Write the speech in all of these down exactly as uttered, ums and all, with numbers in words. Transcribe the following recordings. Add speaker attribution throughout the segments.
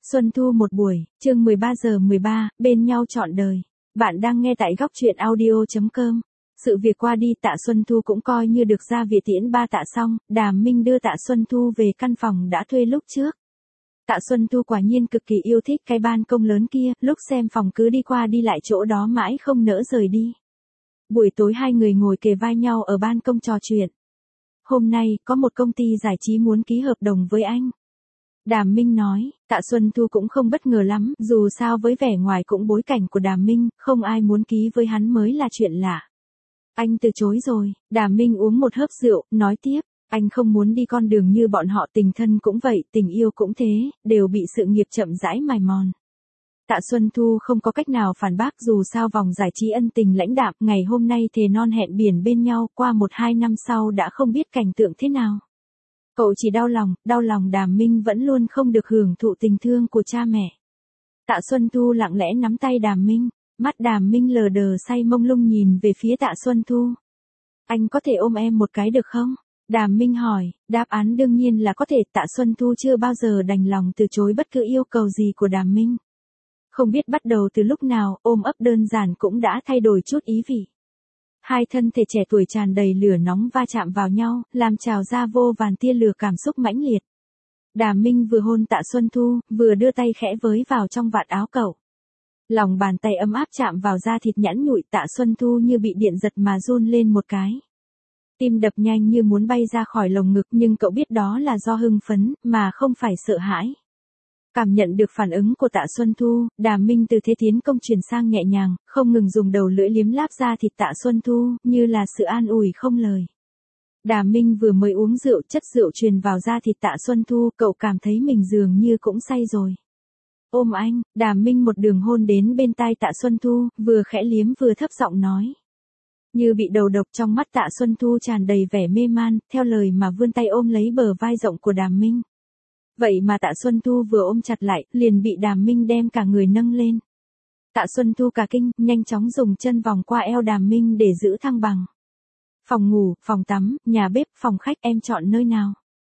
Speaker 1: Xuân Thu một buổi, chương mười ba giờ mười ba, bên nhau trọn đời. Bạn đang nghe tại góc truyện audio chấm com. Sự việc qua đi Tạ Xuân Thu cũng coi như được ra viện tiễn ba Tạ xong, Đàm Minh đưa Tạ Xuân Thu về căn phòng đã thuê lúc trước. Tạ Xuân Thu quả nhiên cực kỳ yêu thích cái ban công lớn kia, lúc xem phòng cứ đi qua đi lại chỗ đó mãi không nỡ rời đi. Buổi tối hai người ngồi kề vai nhau ở ban công trò chuyện. Hôm nay, có một công ty giải trí muốn ký hợp đồng với anh. Đàm Minh nói, Tạ Xuân Thu cũng không bất ngờ lắm, dù sao với vẻ ngoài cũng bối cảnh của Đàm Minh, không ai muốn ký với hắn mới là chuyện lạ. Anh từ chối rồi, Đàm Minh uống một hớp rượu, nói tiếp, anh không muốn đi con đường như bọn họ, tình thân cũng vậy, tình yêu cũng thế, đều bị sự nghiệp chậm rãi mài mòn. Tạ Xuân Thu không có cách nào phản bác, dù sao vòng giải trí ân tình lãnh đạm, ngày hôm nay thề non hẹn biển bên nhau, qua một hai năm sau đã không biết cảnh tượng thế nào. Cậu chỉ đau lòng, đau lòng Đàm Minh vẫn luôn không được hưởng thụ tình thương của cha mẹ. Tạ Xuân Thu lặng lẽ nắm tay Đàm Minh, mắt Đàm Minh lờ đờ say mông lung nhìn về phía Tạ Xuân Thu. Anh có thể ôm em một cái được không? Đàm Minh hỏi, đáp án đương nhiên là có thể. Tạ Xuân Thu chưa bao giờ đành lòng từ chối bất cứ yêu cầu gì của Đàm Minh. Không biết bắt đầu từ lúc nào, ôm ấp đơn giản cũng đã thay đổi chút ý vị. Hai thân thể trẻ tuổi tràn đầy lửa nóng va chạm vào nhau, làm trào ra vô vàn tia lửa cảm xúc mãnh liệt. Đàm Minh vừa hôn Tạ Xuân Thu, vừa đưa tay khẽ với vào trong vạt áo cậu. Lòng bàn tay ấm áp chạm vào da thịt nhẵn nhụi, Tạ Xuân Thu như bị điện giật mà run lên một cái. Tim đập nhanh như muốn bay ra khỏi lồng ngực, nhưng cậu biết đó là do hưng phấn, mà không phải sợ hãi. Cảm nhận được phản ứng của Tạ Xuân Thu, Đàm Minh từ thế tiến công chuyển sang nhẹ nhàng, không ngừng dùng đầu lưỡi liếm láp da thịt Tạ Xuân Thu, như là sự an ủi không lời. Đàm Minh vừa mới uống rượu, chất rượu truyền vào da thịt Tạ Xuân Thu, cậu cảm thấy mình dường như cũng say rồi. Ôm anh, Đàm Minh một đường hôn đến bên tai Tạ Xuân Thu, vừa khẽ liếm vừa thấp giọng nói. Như bị đầu độc, trong mắt Tạ Xuân Thu tràn đầy vẻ mê man, theo lời mà vươn tay ôm lấy bờ vai rộng của Đàm Minh. Vậy mà Tạ Xuân Thu vừa ôm chặt lại, liền bị Đàm Minh đem cả người nâng lên. Tạ Xuân Thu cả kinh, nhanh chóng dùng chân vòng qua eo Đàm Minh để giữ thăng bằng. Phòng ngủ, phòng tắm, nhà bếp, phòng khách, em chọn nơi nào?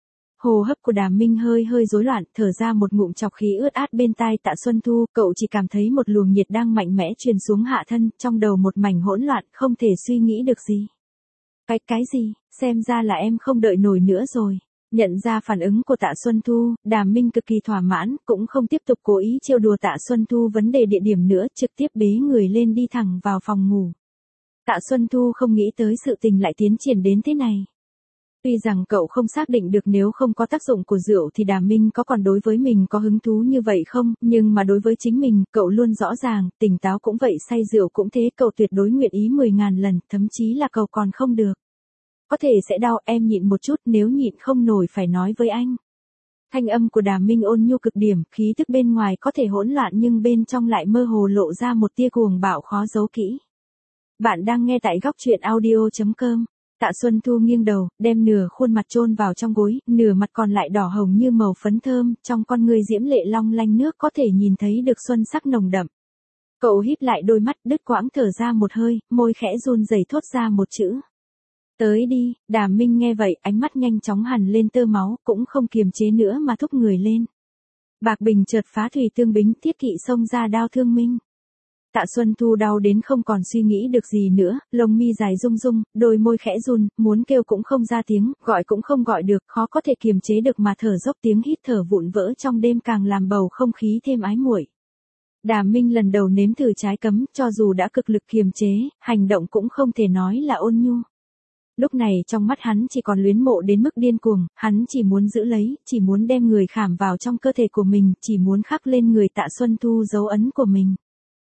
Speaker 1: Hô hấp của Đàm Minh hơi hơi rối loạn, thở ra một ngụm chọc khí ướt át bên tai Tạ Xuân Thu, cậu chỉ cảm thấy một luồng nhiệt đang mạnh mẽ truyền xuống hạ thân, trong đầu một mảnh hỗn loạn, không thể suy nghĩ được gì. Cái, cái gì, xem ra là em không đợi nổi nữa rồi. Nhận ra phản ứng của Tạ Xuân Thu, Đàm Minh cực kỳ thỏa mãn, cũng không tiếp tục cố ý trêu đùa Tạ Xuân Thu vấn đề địa điểm nữa, trực tiếp bế người lên đi thẳng vào phòng ngủ. Tạ Xuân Thu không nghĩ tới sự tình lại tiến triển đến thế này. Tuy rằng cậu không xác định được nếu không có tác dụng của rượu thì Đàm Minh có còn đối với mình có hứng thú như vậy không, nhưng mà đối với chính mình, cậu luôn rõ ràng, tỉnh táo cũng vậy, say rượu cũng thế, cậu tuyệt đối nguyện ý mười ngàn lần, thậm chí là cậu còn không được. Có thể sẽ đau, em nhịn một chút, nếu nhịn không nổi phải nói với anh. Thanh âm của Đàm Minh ôn nhu cực điểm, khí tức bên ngoài có thể hỗn loạn nhưng bên trong lại mơ hồ lộ ra một tia cuồng bạo khó giấu kỹ. Bạn đang nghe tại góc truyện audio chấm com. Tạ Xuân Thu nghiêng đầu, đem nửa khuôn mặt chôn vào trong gối, nửa mặt còn lại đỏ hồng như màu phấn thơm, trong con người diễm lệ long lanh nước có thể nhìn thấy được xuân sắc nồng đậm. Cậu híp lại đôi mắt, đứt quãng thở ra một hơi, môi khẽ run rẩy thốt ra một chữ. Tới đi. Đàm Minh nghe vậy, ánh mắt nhanh chóng hằn lên tơ máu, cũng không kiềm chế nữa mà thúc người lên. Bạc bình chợt phá thủy tương bính, thiết kỵ xông ra đao thương minh. Tạ Xuân Thu đau đến không còn suy nghĩ được gì nữa, lông mi dài rung rung, đôi môi khẽ run, muốn kêu cũng không ra tiếng, gọi cũng không gọi được, khó có thể kiềm chế được mà thở dốc, tiếng hít thở vụn vỡ trong đêm càng làm bầu không khí thêm ái muội. Đàm Minh lần đầu nếm thử trái cấm, cho dù đã cực lực kiềm chế, hành động cũng không thể nói là ôn nhu. Lúc này trong mắt hắn chỉ còn luyến mộ đến mức điên cuồng, hắn chỉ muốn giữ lấy, chỉ muốn đem người khảm vào trong cơ thể của mình, chỉ muốn khắc lên người Tạ Xuân Thu dấu ấn của mình.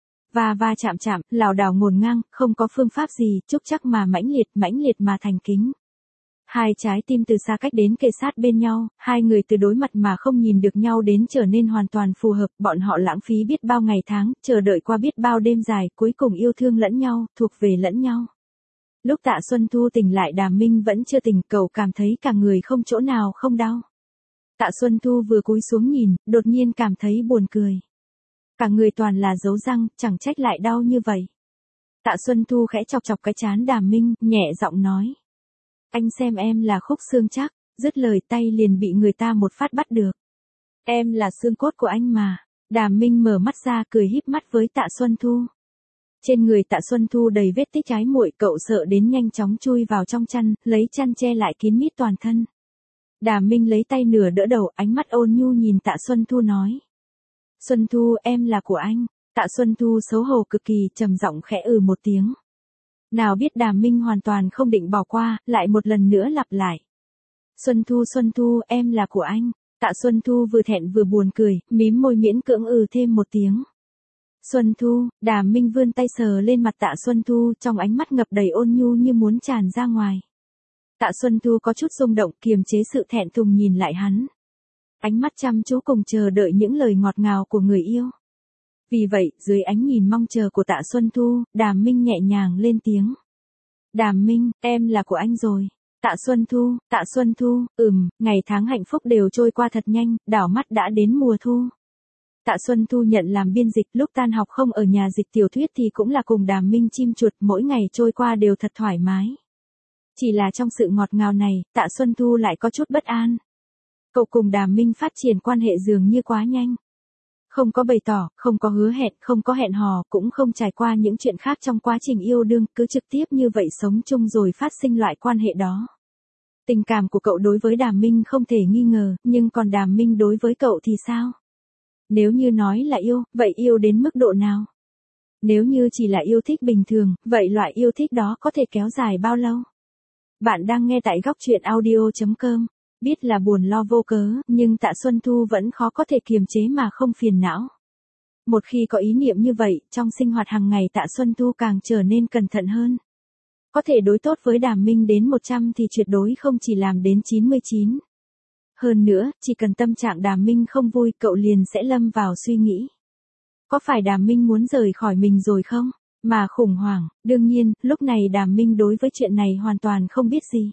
Speaker 1: Và va chạm chạm, lảo đảo ngổn ngang, không có phương pháp gì, chúc chắc mà mãnh liệt, mãnh liệt mà thành kính. Hai trái tim từ xa cách đến kề sát bên nhau, hai người từ đối mặt mà không nhìn được nhau đến trở nên hoàn toàn phù hợp, bọn họ lãng phí biết bao ngày tháng, chờ đợi qua biết bao đêm dài, cuối cùng yêu thương lẫn nhau, thuộc về lẫn nhau. Lúc Tạ Xuân Thu tỉnh lại, Đàm Minh vẫn chưa tỉnh, cậu cảm thấy cả người không chỗ nào không đau. Tạ Xuân Thu vừa cúi xuống nhìn, đột nhiên cảm thấy buồn cười. Cả người toàn là dấu răng, chẳng trách lại đau như vậy. Tạ Xuân Thu khẽ chọc chọc cái trán Đàm Minh, nhẹ giọng nói. Anh xem em là khúc xương chắc, dứt lời tay liền bị người ta một phát bắt được. Em là xương cốt của anh mà. Đàm Minh mở mắt ra cười híp mắt với Tạ Xuân Thu. Trên người Tạ Xuân Thu đầy vết tích trái muội, cậu sợ đến nhanh chóng chui vào trong chăn, lấy chăn che lại kín mít toàn thân. Đàm Minh lấy tay nửa đỡ đầu, ánh mắt ôn nhu nhìn Tạ Xuân Thu nói. Xuân Thu, em là của anh. Tạ Xuân Thu xấu hổ cực kỳ, trầm giọng khẽ ừ một tiếng. Nào biết Đàm Minh hoàn toàn không định bỏ qua, lại một lần nữa lặp lại. Xuân Thu, Xuân Thu, em là của anh. Tạ Xuân Thu vừa thẹn vừa buồn cười, mím môi miễn cưỡng ừ thêm một tiếng. Xuân Thu, Đàm Minh vươn tay sờ lên mặt Tạ Xuân Thu, trong ánh mắt ngập đầy ôn nhu như muốn tràn ra ngoài. Tạ Xuân Thu có chút rung động, kiềm chế sự thẹn thùng nhìn lại hắn. Ánh mắt chăm chú cùng chờ đợi những lời ngọt ngào của người yêu. Vì vậy, dưới ánh nhìn mong chờ của Tạ Xuân Thu, Đàm Minh nhẹ nhàng lên tiếng. Đàm Minh, em là của anh rồi. Tạ Xuân Thu, Tạ Xuân Thu, ừm, ngày tháng hạnh phúc đều trôi qua thật nhanh, đảo mắt đã đến mùa thu. Tạ Xuân Thu nhận làm biên dịch, lúc tan học không ở nhà dịch tiểu thuyết thì cũng là cùng Đàm Minh chim chuột, mỗi ngày trôi qua đều thật thoải mái. Chỉ là trong sự ngọt ngào này, Tạ Xuân Thu lại có chút bất an. Cậu cùng Đàm Minh phát triển quan hệ dường như quá nhanh. Không có bày tỏ, không có hứa hẹn, không có hẹn hò, cũng không trải qua những chuyện khác trong quá trình yêu đương, cứ trực tiếp như vậy sống chung rồi phát sinh loại quan hệ đó. Tình cảm của cậu đối với Đàm Minh không thể nghi ngờ, nhưng còn Đàm Minh đối với cậu thì sao? Nếu như nói là yêu, vậy yêu đến mức độ nào? Nếu như chỉ là yêu thích bình thường, vậy loại yêu thích đó có thể kéo dài bao lâu? Bạn đang nghe tại góc truyện audio chấm com. Biết là buồn lo vô cớ, nhưng Tạ Xuân Thu vẫn khó có thể kiềm chế mà không phiền não. Một khi có ý niệm như vậy, trong sinh hoạt hàng ngày Tạ Xuân Thu càng trở nên cẩn thận hơn. Có thể đối tốt với Đàm Minh đến một trăm thì tuyệt đối không chỉ làm đến chín mươi chín. Hơn nữa, chỉ cần tâm trạng Đàm Minh không vui, cậu liền sẽ lâm vào suy nghĩ. Có phải Đàm Minh muốn rời khỏi mình rồi không? Mà khủng hoảng, đương nhiên, lúc này Đàm Minh đối với chuyện này hoàn toàn không biết gì.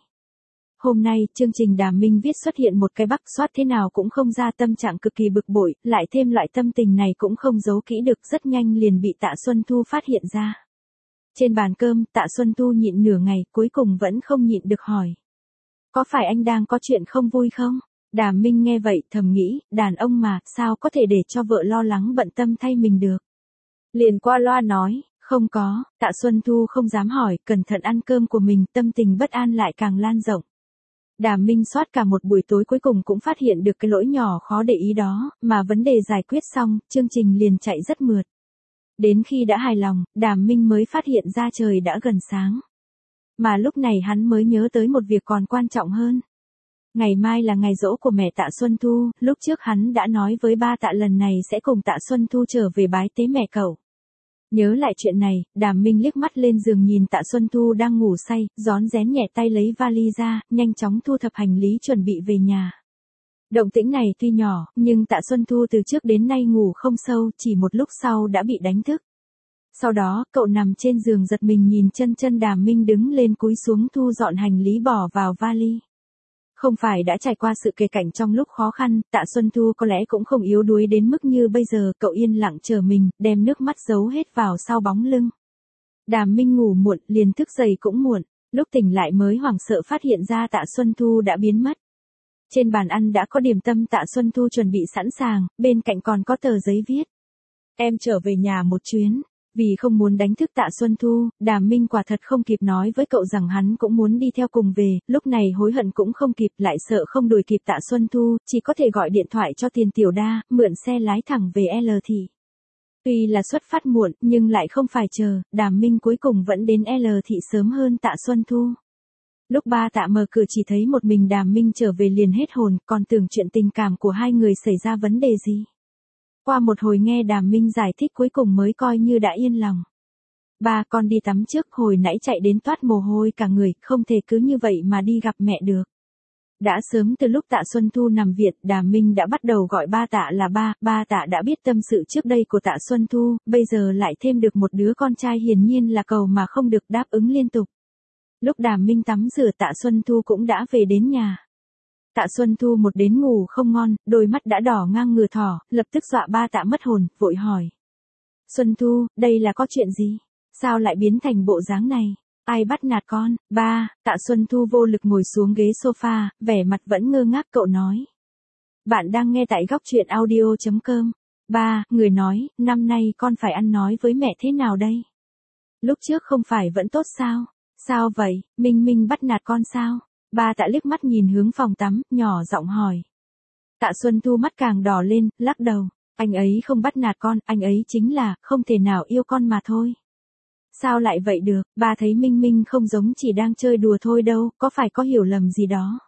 Speaker 1: Hôm nay, chương trình Đàm Minh viết xuất hiện một cái bắc soát thế nào cũng không ra, tâm trạng cực kỳ bực bội, lại thêm loại tâm tình này cũng không giấu kỹ được, rất nhanh liền bị Tạ Xuân Thu phát hiện ra. Trên bàn cơm, Tạ Xuân Thu nhịn nửa ngày, cuối cùng vẫn không nhịn được hỏi. Có phải anh đang có chuyện không vui không? Đàm Minh nghe vậy, thầm nghĩ, đàn ông mà, sao có thể để cho vợ lo lắng bận tâm thay mình được. Liền qua loa nói, không có. Tạ Xuân Thu không dám hỏi, cẩn thận ăn cơm của mình, tâm tình bất an lại càng lan rộng. Đàm Minh soát cả một buổi tối cuối cùng cũng phát hiện được cái lỗi nhỏ khó để ý đó, mà vấn đề giải quyết xong, chương trình liền chạy rất mượt. Đến khi đã hài lòng, Đàm Minh mới phát hiện ra trời đã gần sáng. Mà lúc này hắn mới nhớ tới một việc còn quan trọng hơn. Ngày mai là ngày giỗ của mẹ Tạ Xuân Thu, lúc trước hắn đã nói với ba Tạ lần này sẽ cùng Tạ Xuân Thu trở về bái tế mẹ cậu. Nhớ lại chuyện này, Đàm Minh liếc mắt lên giường nhìn Tạ Xuân Thu đang ngủ say, rón rén nhẹ tay lấy vali ra, nhanh chóng thu thập hành lý chuẩn bị về nhà. Động tĩnh này tuy nhỏ, nhưng Tạ Xuân Thu từ trước đến nay ngủ không sâu, chỉ một lúc sau đã bị đánh thức. Sau đó, cậu nằm trên giường giật mình nhìn chân chân Đàm Minh đứng lên cúi xuống thu dọn hành lý bỏ vào vali. Không phải đã trải qua sự kề cạnh trong lúc khó khăn, Tạ Xuân Thu có lẽ cũng không yếu đuối đến mức như bây giờ, cậu yên lặng chờ mình, đem nước mắt giấu hết vào sau bóng lưng. Đàm Minh ngủ muộn, liền thức dậy cũng muộn, lúc tỉnh lại mới hoảng sợ phát hiện ra Tạ Xuân Thu đã biến mất. Trên bàn ăn đã có điểm tâm Tạ Xuân Thu chuẩn bị sẵn sàng, bên cạnh còn có tờ giấy viết. Em trở về nhà một chuyến. Vì không muốn đánh thức Tạ Xuân Thu, Đàm Minh quả thật không kịp nói với cậu rằng hắn cũng muốn đi theo cùng về, lúc này hối hận cũng không kịp, lại sợ không đuổi kịp Tạ Xuân Thu, chỉ có thể gọi điện thoại cho Tiền Tiểu Đa, mượn xe lái thẳng về L thị. Tuy là xuất phát muộn, nhưng lại không phải chờ, Đàm Minh cuối cùng vẫn đến L thị sớm hơn Tạ Xuân Thu. Lúc ba Tạ mở cửa chỉ thấy một mình Đàm Minh trở về liền hết hồn, còn tưởng chuyện tình cảm của hai người xảy ra vấn đề gì. Qua một hồi nghe Đàm Minh giải thích cuối cùng mới coi như đã yên lòng. Ba con đi tắm trước, hồi nãy chạy đến toát mồ hôi cả người, không thể cứ như vậy mà đi gặp mẹ được. Đã sớm từ lúc Tạ Xuân Thu nằm viện, Đàm Minh đã bắt đầu gọi ba Tạ là ba, ba Tạ đã biết tâm sự trước đây của Tạ Xuân Thu, bây giờ lại thêm được một đứa con trai hiển nhiên là cầu mà không được, đáp ứng liên tục. Lúc Đàm Minh tắm rửa Tạ Xuân Thu cũng đã về đến nhà. Tạ Xuân Thu một đến ngủ không ngon, đôi mắt đã đỏ ngang ngửa thỏ, lập tức dọa ba Tạ mất hồn, vội hỏi. Xuân Thu, đây là có chuyện gì? Sao lại biến thành bộ dáng này? Ai bắt nạt con? Ba, Tạ Xuân Thu vô lực ngồi xuống ghế sofa, vẻ mặt vẫn ngơ ngác, cậu nói. Bạn đang nghe tại góc truyện audio chấm com. Ba, người nói, năm nay con phải ăn nói với mẹ thế nào đây? Lúc trước không phải vẫn tốt sao? Sao vậy, Minh Minh bắt nạt con sao? Ba Tạ liếc mắt nhìn hướng phòng tắm, nhỏ giọng hỏi. Tạ Xuân Thu mắt càng đỏ lên, lắc đầu. Anh ấy không bắt nạt con, anh ấy chính là, không thể nào yêu con mà thôi. Sao lại vậy được, ba thấy Minh Minh không giống chỉ đang chơi đùa thôi đâu, có phải có hiểu lầm gì đó.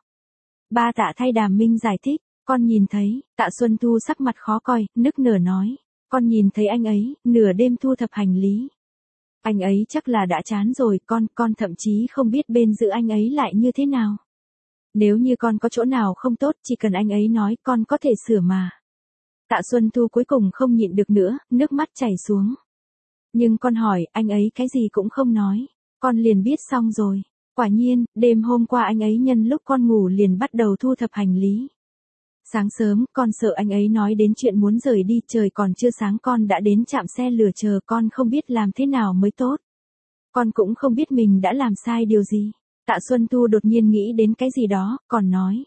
Speaker 1: Ba Tạ thay Đàm Minh giải thích, con nhìn thấy, Tạ Xuân Thu sắc mặt khó coi, nức nở nói. Con nhìn thấy anh ấy, nửa đêm thu thập hành lý. Anh ấy chắc là đã chán rồi, con, con thậm chí không biết bên giữ anh ấy lại như thế nào. Nếu như con có chỗ nào không tốt, chỉ cần anh ấy nói, con có thể sửa mà. Tạ Xuân Thu cuối cùng không nhịn được nữa, nước mắt chảy xuống. Nhưng con hỏi, anh ấy cái gì cũng không nói. Con liền biết xong rồi. Quả nhiên, đêm hôm qua anh ấy nhân lúc con ngủ liền bắt đầu thu thập hành lý. Sáng sớm, con sợ anh ấy nói đến chuyện muốn rời đi, trời còn chưa sáng con đã đến trạm xe lửa chờ, con không biết làm thế nào mới tốt. Con cũng không biết mình đã làm sai điều gì. Tạ Xuân Thu đột nhiên nghĩ đến cái gì đó, còn nói.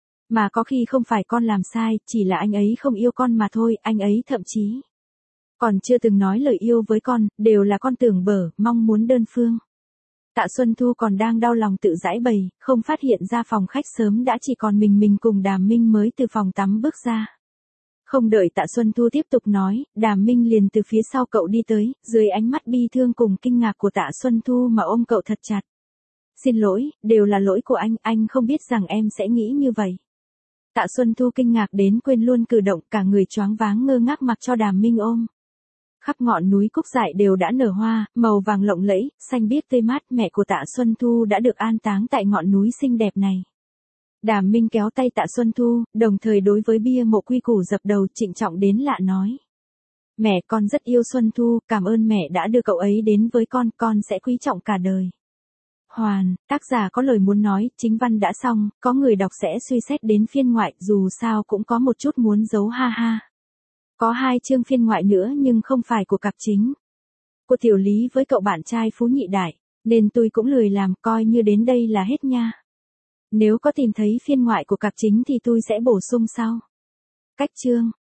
Speaker 1: Mà có khi không phải con làm sai, chỉ là anh ấy không yêu con mà thôi, anh ấy thậm chí còn chưa từng nói lời yêu với con, đều là con tưởng bở, mong muốn đơn phương. Tạ Xuân Thu còn đang đau lòng tự giãi bày, không phát hiện ra phòng khách sớm đã chỉ còn mình mình cùng Đàm Minh mới từ phòng tắm bước ra. Không đợi Tạ Xuân Thu tiếp tục nói, Đàm Minh liền từ phía sau cậu đi tới, dưới ánh mắt bi thương cùng kinh ngạc của Tạ Xuân Thu mà ôm cậu thật chặt. Xin lỗi, đều là lỗi của anh, anh không biết rằng em sẽ nghĩ như vậy. Tạ Xuân Thu kinh ngạc đến quên luôn cử động, cả người choáng váng ngơ ngác mặc cho Đàm Minh ôm. Khắp ngọn núi cúc dại đều đã nở hoa, màu vàng lộng lẫy, xanh biếc tươi mát, mẹ của Tạ Xuân Thu đã được an táng tại ngọn núi xinh đẹp này. Đàm Minh kéo tay Tạ Xuân Thu, đồng thời đối với bia mộ quy củ dập đầu trịnh trọng đến lạ nói. Mẹ, con rất yêu Xuân Thu, cảm ơn mẹ đã đưa cậu ấy đến với con, con sẽ quý trọng cả đời. Hoàn, tác giả có lời muốn nói, chính văn đã xong, có người đọc sẽ suy xét đến phiên ngoại, dù sao cũng có một chút muốn giấu ha ha. Có hai chương phiên ngoại nữa nhưng không phải của cặp chính. Của Tiểu Lý với cậu bạn trai Phú Nhị Đại, nên tôi cũng lười làm, coi như đến đây là hết nha. Nếu có tìm thấy phiên ngoại của cặp chính thì tôi sẽ bổ sung sau. Cách chương.